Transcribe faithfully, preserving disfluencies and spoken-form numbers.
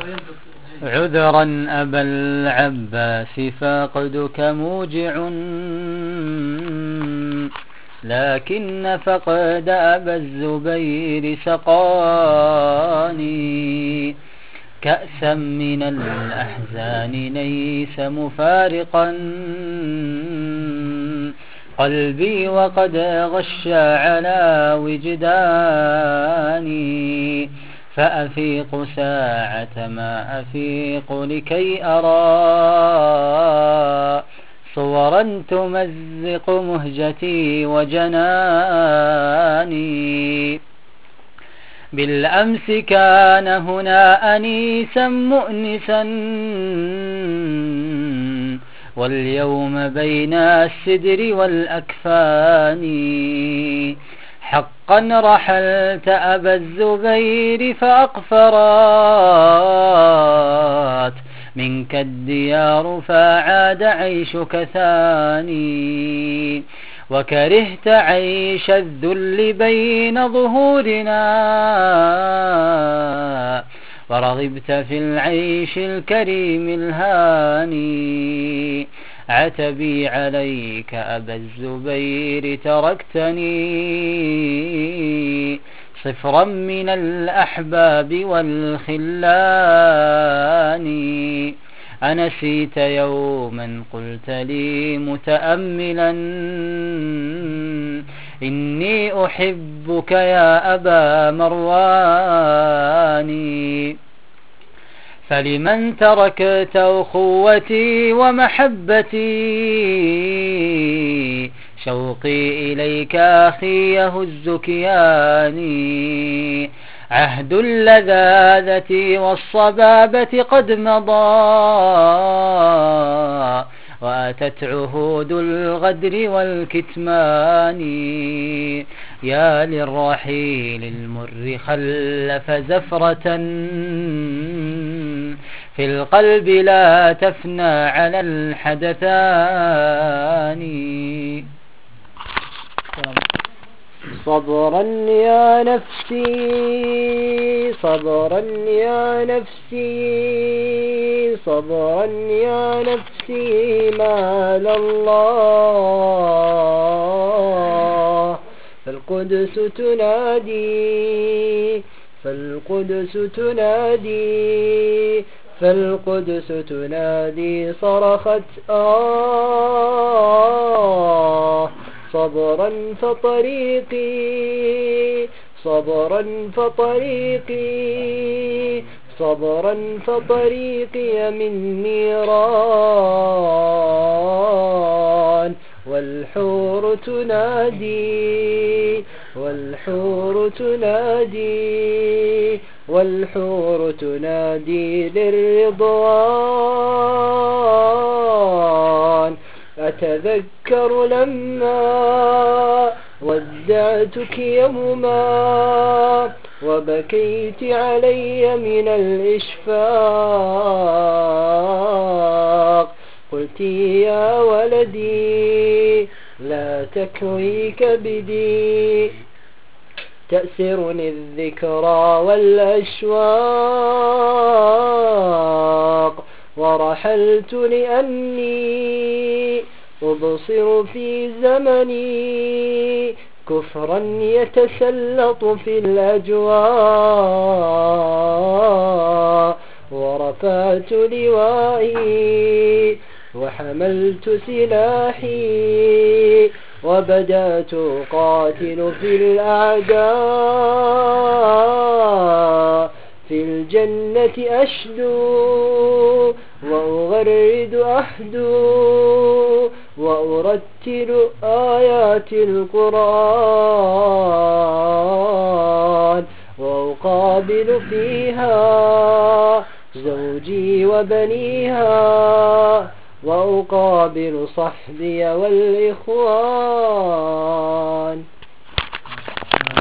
عذرا أبا العباس فقدك موجع، لكن فقد أبا الزبير سقاني. كأسا من الأحزان ليس مفارقا قلبي وقد غشى على وجداني. فأفيق ساعة ما أفيق لكي أرى صورا تمزق مهجتي وجناني. بالأمس كان هنا أنيسا مؤنسا، واليوم بين السدر والأكفان. حقا رحلت أبا الزبير فأقفرات منك الديار فعاد عيشك ثاني. وكرهت عيش الذل بين ظهورنا، ورغبت في العيش الكريم الهاني. عتبي عليك أبا الزبير تركتني صفرا من الأحباب والخلان. أنسيت يوما قلت لي متأملا إني أحبك يا أبا مروان. فلمن تركت أخوتي ومحبتي شوقي إليك أخي يهز كياني. عهد اللذاذة والصبابة قد مضى، وأتت عهود الغدر والكتمان. يا للرحيل المر خلف زفرة في القلب لا تفنى على الحدثان. صبرا يا نفسي صبرا يا نفسي صبرا يا نفسي ما لله. فالقدس تنادي فالقدس تنادي فالقدس تنادي صرخت آه. صبرا فطريقي صبرا فطريقي صبرا فطريقي من نيران. والحور تنادي والحور تنادي والحور تنادي للرضوان. أتذكر لما ودعتك يوما وبكيت علي من الإشفاق. قلت يا ولدي لا تكوي كبدي تأسرني الذكرى والأشواق. ورحلت لأني أبصر في زمني كفرا يتسلط في الأجواء. ورفعت لوائي وحملت سلاحي وبدأت أقاتل في الأعداء. في الجنة أشدو وأغرد أحدو وأرتل آيات القرآن. وأقابل فيها زوجي وبنيها وأقابل صحبي والإخوان.